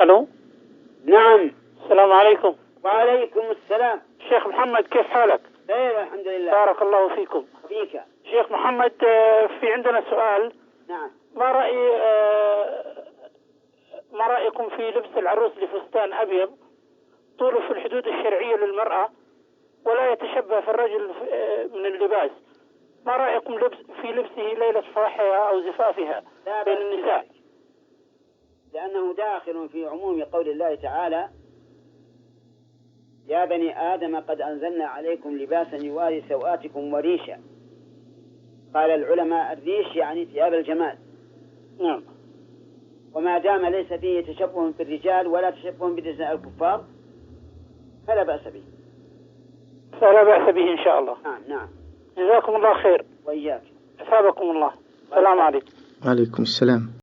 ألو. نعم. السلام عليكم. وعليكم السلام. شيخ محمد، كيف حالك؟ خير الحمد لله. بارك الله فيكم. فيك. شيخ محمد، في عندنا سؤال. نعم. ما رأيكم في لبس العروس لفستان أبيض طوله في الحدود الشرعية للمرأة ولا يتشبه في الرجل من اللباس؟ ما رأيكم في لبسه ليلة فرحها أو زفافها بين النساء؟ لأنه داخل في عموم قول الله تعالى: يا بني آدم قد أنزلنا عليكم لباسا يواري سوآتكم وريشا. قال العلماء الريش يعني ثياب الجمال. نعم. وما دام ليس فيه تشبه بالرجال ولا تشبه بالنساء الكفار فلا بأس به. فلا بأس به إن شاء الله. نعم. جزاكم الله خير. وإياك. أثابكم الله. السلام عليكم. وعليكم السلام.